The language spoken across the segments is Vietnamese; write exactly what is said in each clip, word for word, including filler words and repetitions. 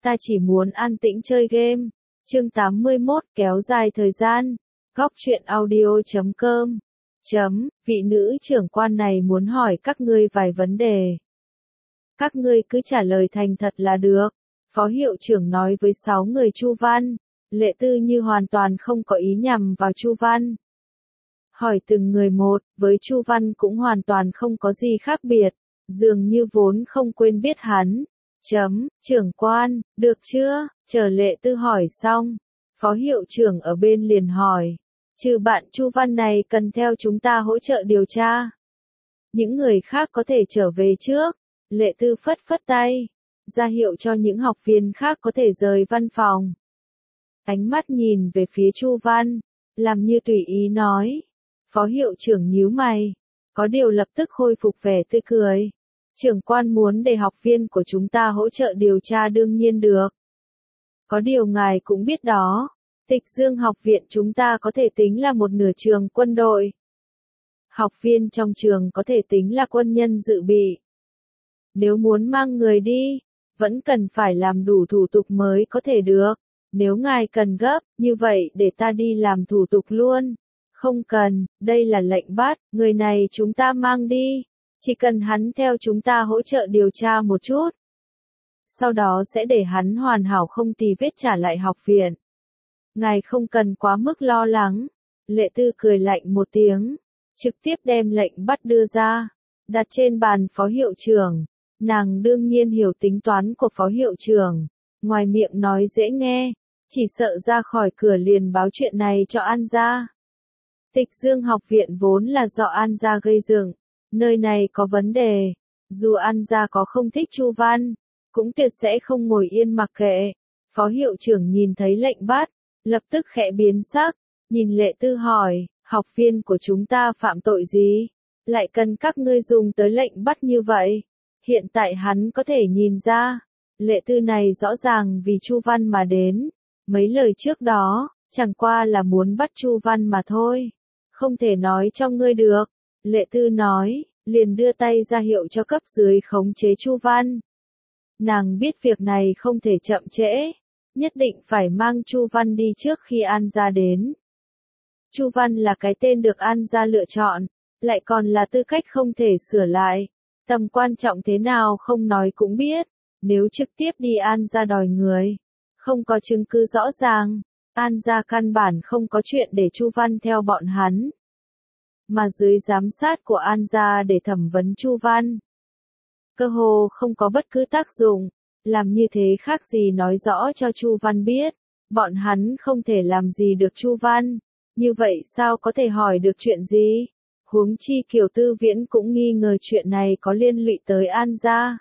ta chỉ muốn an tĩnh chơi game. Chương tám mươi mốt kéo dài thời gian. Góc truyện audio chấm com chấm, vị nữ trưởng quan này muốn hỏi các ngươi vài vấn đề. Các ngươi cứ trả lời thành thật là được. Phó hiệu trưởng nói với sáu người Chu Văn. Lệ Tư như hoàn toàn không có ý nhằm vào Chu Văn. Hỏi từng người một, với Chu Văn cũng hoàn toàn không có gì khác biệt, dường như vốn không quên biết hắn. Chấm, trưởng quan, được chưa? Chờ Lệ Tư hỏi xong, phó hiệu trưởng ở bên liền hỏi, trừ bạn Chu Văn này cần theo chúng ta hỗ trợ điều tra. Những người khác có thể trở về trước. Lệ Tư phất phất tay, ra hiệu cho những học viên khác có thể rời văn phòng. Ánh mắt nhìn về phía Chu Văn, làm như tùy ý nói. Phó hiệu trưởng nhíu mày, có điều lập tức khôi phục vẻ tươi cười. Trưởng quan muốn để học viên của chúng ta hỗ trợ điều tra đương nhiên được. Có điều ngài cũng biết đó, Tịch Dương học viện chúng ta có thể tính là một nửa trường quân đội. Học viên trong trường có thể tính là quân nhân dự bị. Nếu muốn mang người đi, vẫn cần phải làm đủ thủ tục mới có thể được. Nếu ngài cần gấp, như vậy để ta đi làm thủ tục luôn. Không cần, đây là lệnh bắt, người này chúng ta mang đi. Chỉ cần hắn theo chúng ta hỗ trợ điều tra một chút. Sau đó sẽ để hắn hoàn hảo không tì vết trả lại học viện. Ngài không cần quá mức lo lắng. Lệ Tư cười lạnh một tiếng, trực tiếp đem lệnh bắt đưa ra, đặt trên bàn phó hiệu trưởng. Nàng đương nhiên hiểu tính toán của phó hiệu trưởng, ngoài miệng nói dễ nghe, chỉ sợ ra khỏi cửa liền báo chuyện này cho An gia. Tịch Dương học viện vốn là do An gia gây dựng, nơi này có vấn đề, dù An gia có không thích Chu Văn, cũng tuyệt sẽ không ngồi yên mặc kệ. Phó hiệu trưởng nhìn thấy lệnh bắt, lập tức khẽ biến sắc, nhìn Lệ Tư hỏi, học viên của chúng ta phạm tội gì? Lại cần các ngươi dùng tới lệnh bắt như vậy? Hiện tại hắn có thể nhìn ra, Lệ Tư này rõ ràng vì Chu Văn mà đến. Mấy lời trước đó, chẳng qua là muốn bắt Chu Văn mà thôi. Không thể nói cho ngươi được. Lệ Tư nói, liền đưa tay ra hiệu cho cấp dưới khống chế Chu Văn. Nàng biết việc này không thể chậm trễ, nhất định phải mang Chu Văn đi trước khi An gia đến. Chu Văn là cái tên được An gia lựa chọn, lại còn là tư cách không thể sửa lại. Tầm quan trọng thế nào không nói cũng biết, nếu trực tiếp đi An gia đòi người, không có chứng cứ rõ ràng, An gia căn bản không có chuyện để Chu Văn theo bọn hắn. Mà dưới giám sát của An gia để thẩm vấn Chu Văn, cơ hồ không có bất cứ tác dụng, làm như thế khác gì nói rõ cho Chu Văn biết, bọn hắn không thể làm gì được Chu Văn, như vậy sao có thể hỏi được chuyện gì? Huống chi Kiều Tư Viễn cũng nghi ngờ chuyện này có liên lụy tới An gia.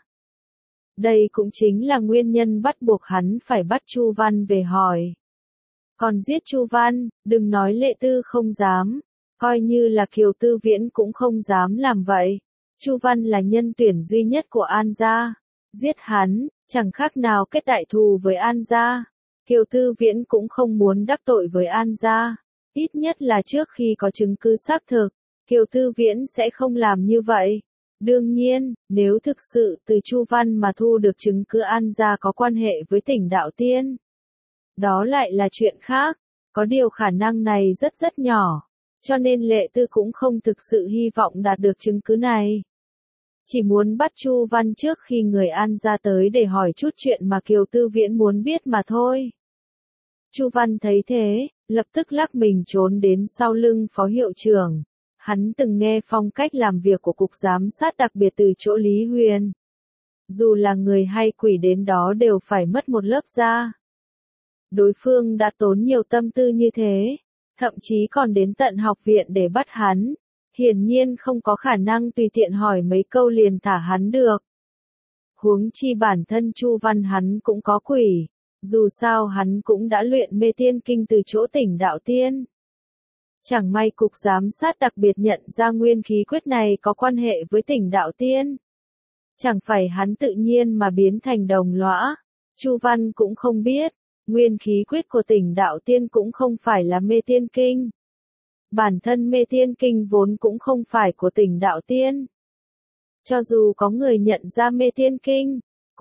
Đây cũng chính là nguyên nhân bắt buộc hắn phải bắt Chu Văn về hỏi. Còn giết Chu Văn, đừng nói Lệ Tư không dám, coi như là Kiều Tư Viễn cũng không dám làm vậy. Chu Văn là nhân tuyển duy nhất của An gia, giết hắn, chẳng khác nào kết đại thù với An gia. Kiều Tư Viễn cũng không muốn đắc tội với An gia, ít nhất là trước khi có chứng cứ xác thực, Kiều Tư Viễn sẽ không làm như vậy. Đương nhiên, nếu thực sự từ Chu Văn mà thu được chứng cứ An gia có quan hệ với Tỉnh Đạo Tiên, đó lại là chuyện khác, có điều khả năng này rất rất nhỏ, cho nên Lệ Tư cũng không thực sự hy vọng đạt được chứng cứ này. Chỉ muốn bắt Chu Văn trước khi người An gia tới để hỏi chút chuyện mà Kiều Tư Viễn muốn biết mà thôi. Chu Văn thấy thế, lập tức lắc mình trốn đến sau lưng phó hiệu trưởng. Hắn từng nghe phong cách làm việc của cục giám sát đặc biệt từ chỗ Lý Huyền. Dù là người hay quỷ đến đó đều phải mất một lớp da. Đối phương đã tốn nhiều tâm tư như thế, thậm chí còn đến tận học viện để bắt hắn. Hiển nhiên không có khả năng tùy tiện hỏi mấy câu liền thả hắn được. Huống chi bản thân Chu Văn hắn cũng có quỷ, dù sao hắn cũng đã luyện mê tiên kinh từ chỗ Tỉnh Đạo Tiên. Chẳng may cục giám sát đặc biệt nhận ra nguyên khí quyết này có quan hệ với Tỉnh Đạo Tiên. Chẳng phải hắn tự nhiên mà biến thành đồng lõa. Chu Văn cũng không biết, nguyên khí quyết của Tỉnh Đạo Tiên cũng không phải là mê tiên kinh. Bản thân mê tiên kinh vốn cũng không phải của Tỉnh Đạo Tiên. Cho dù có người nhận ra mê tiên kinh,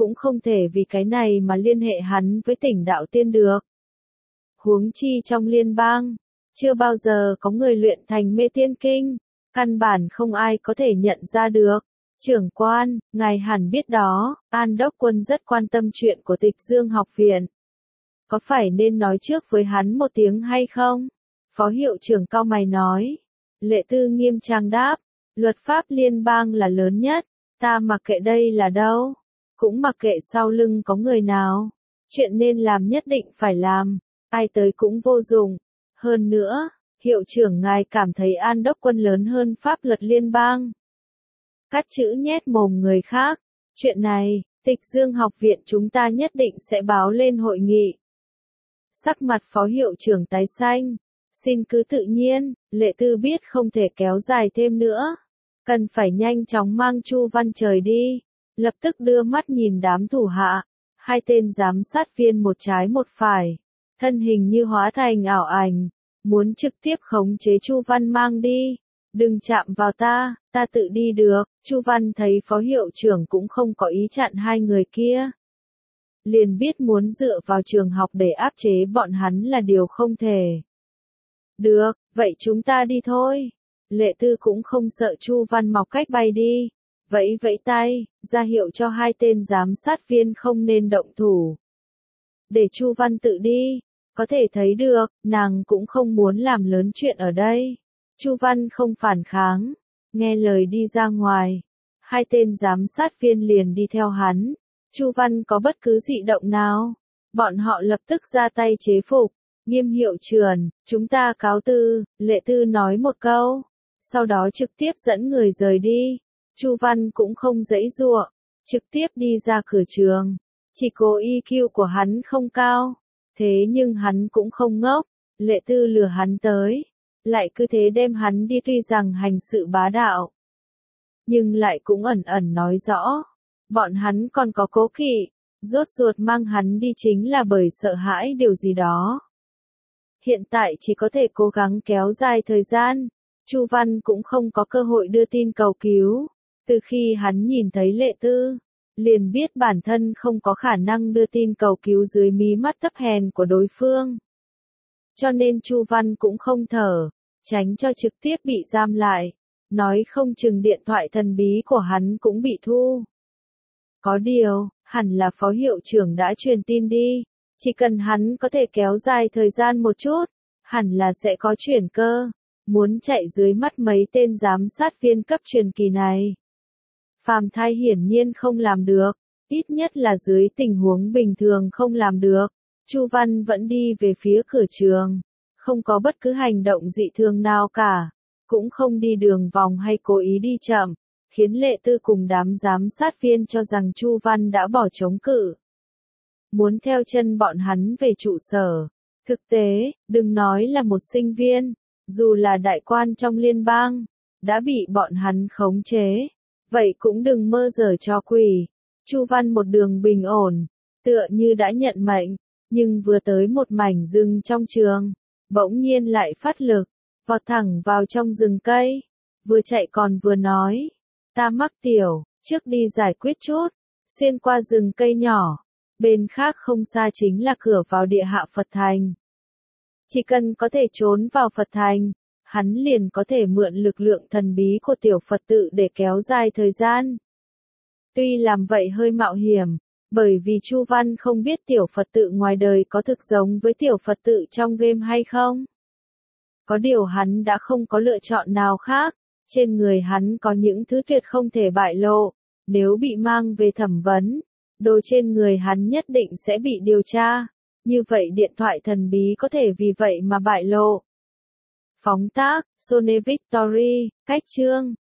cũng không thể vì cái này mà liên hệ hắn với Tỉnh Đạo Tiên được. Huống chi trong liên bang, chưa bao giờ có người luyện thành mê tiên kinh, căn bản không ai có thể nhận ra được. Trưởng quan, ngài hẳn biết đó, An Đốc Quân rất quan tâm chuyện của Tịch Dương học viện. Có phải nên nói trước với hắn một tiếng hay không? Phó hiệu trưởng cau mày nói. Lệ Tư nghiêm trang đáp, luật pháp liên bang là lớn nhất, ta mặc kệ đây là đâu, cũng mặc kệ sau lưng có người nào. Chuyện nên làm nhất định phải làm, ai tới cũng vô dụng. Hơn nữa, hiệu trưởng ngài cảm thấy An Đốc Quân lớn hơn pháp luật liên bang. Cắt chữ nhét mồm người khác. Chuyện này, Tịch Dương học viện chúng ta nhất định sẽ báo lên hội nghị. Sắc mặt phó hiệu trưởng tái xanh. Xin cứ tự nhiên, Lệ Tư biết không thể kéo dài thêm nữa. Cần phải nhanh chóng mang Chu Văn Trời đi. Lập tức đưa mắt nhìn đám thủ hạ. Hai tên giám sát viên một trái một phải. Thân hình như hóa thành ảo ảnh. Muốn trực tiếp khống chế Chu Văn mang đi. Đừng chạm vào ta, ta tự đi được. Chu Văn thấy phó hiệu trưởng cũng không có ý chặn hai người kia. Liền biết muốn dựa vào trường học để áp chế bọn hắn là điều không thể. Được, vậy chúng ta đi thôi. Lệ Tư cũng không sợ Chu Văn mọc cách bay đi. Vẫy vẫy tay, ra hiệu cho hai tên giám sát viên không nên động thủ. Để Chu Văn tự đi. Có thể thấy được, nàng cũng không muốn làm lớn chuyện ở đây. Chu Văn không phản kháng, nghe lời đi ra ngoài. Hai tên giám sát viên liền đi theo hắn. Chu Văn có bất cứ dị động nào, bọn họ lập tức ra tay chế phục. Nghiêm hiệu trưởng, chúng ta cáo từ, Lệ Tư nói một câu, sau đó trực tiếp dẫn người rời đi. Chu Văn cũng không giãy giụa, trực tiếp đi ra cửa trường. Chỉ cố i kiu của hắn không cao, thế nhưng hắn cũng không ngốc. Lệ Tư lừa hắn tới, lại cứ thế đem hắn đi, tuy rằng hành sự bá đạo, nhưng lại cũng ẩn ẩn nói rõ, bọn hắn còn có cố kỵ, rốt ruột mang hắn đi chính là bởi sợ hãi điều gì đó. Hiện tại chỉ có thể cố gắng kéo dài thời gian. Chu Văn cũng không có cơ hội đưa tin cầu cứu. Từ khi hắn nhìn thấy Lệ Tư, liền biết bản thân không có khả năng đưa tin cầu cứu dưới mí mắt thấp hèn của đối phương. Cho nên Chu Văn cũng không thở, tránh cho trực tiếp bị giam lại. Nói không chừng điện thoại thần bí của hắn cũng bị thu. Có điều, hẳn là phó hiệu trưởng đã truyền tin đi. Chỉ cần hắn có thể kéo dài thời gian một chút, hẳn là sẽ có chuyển cơ. Muốn chạy dưới mắt mấy tên giám sát viên cấp truyền kỳ này. Phàm thai hiển nhiên không làm được, ít nhất là dưới tình huống bình thường không làm được. Chu Văn vẫn đi về phía cửa trường, không có bất cứ hành động dị thường nào cả, cũng không đi đường vòng hay cố ý đi chậm, khiến Lệ Tư cùng đám giám sát viên cho rằng Chu Văn đã bỏ chống cự. Muốn theo chân bọn hắn về trụ sở. Thực tế, đừng nói là một sinh viên, dù là đại quan trong liên bang, đã bị bọn hắn khống chế. Vậy cũng đừng mơ dở cho quỷ. Chu Văn một đường bình ổn, tựa như đã nhận mệnh, nhưng vừa tới một mảnh rừng trong trường, bỗng nhiên lại phát lực, vọt thẳng vào trong rừng cây, vừa chạy còn vừa nói, ta mắc tiểu, trước đi giải quyết chút, xuyên qua rừng cây nhỏ, bên khác không xa chính là cửa vào địa hạ Phật Thành. Chỉ cần có thể trốn vào Phật Thành, hắn liền có thể mượn lực lượng thần bí của tiểu Phật tự để kéo dài thời gian. Tuy làm vậy hơi mạo hiểm, bởi vì Chu Văn không biết tiểu Phật tự ngoài đời có thực giống với tiểu Phật tự trong game hay không. Có điều hắn đã không có lựa chọn nào khác, trên người hắn có những thứ tuyệt không thể bại lộ, nếu bị mang về thẩm vấn, đồ trên người hắn nhất định sẽ bị điều tra, như vậy điện thoại thần bí có thể vì vậy mà bại lộ. Phóng tác, Sony Victory, cách chương.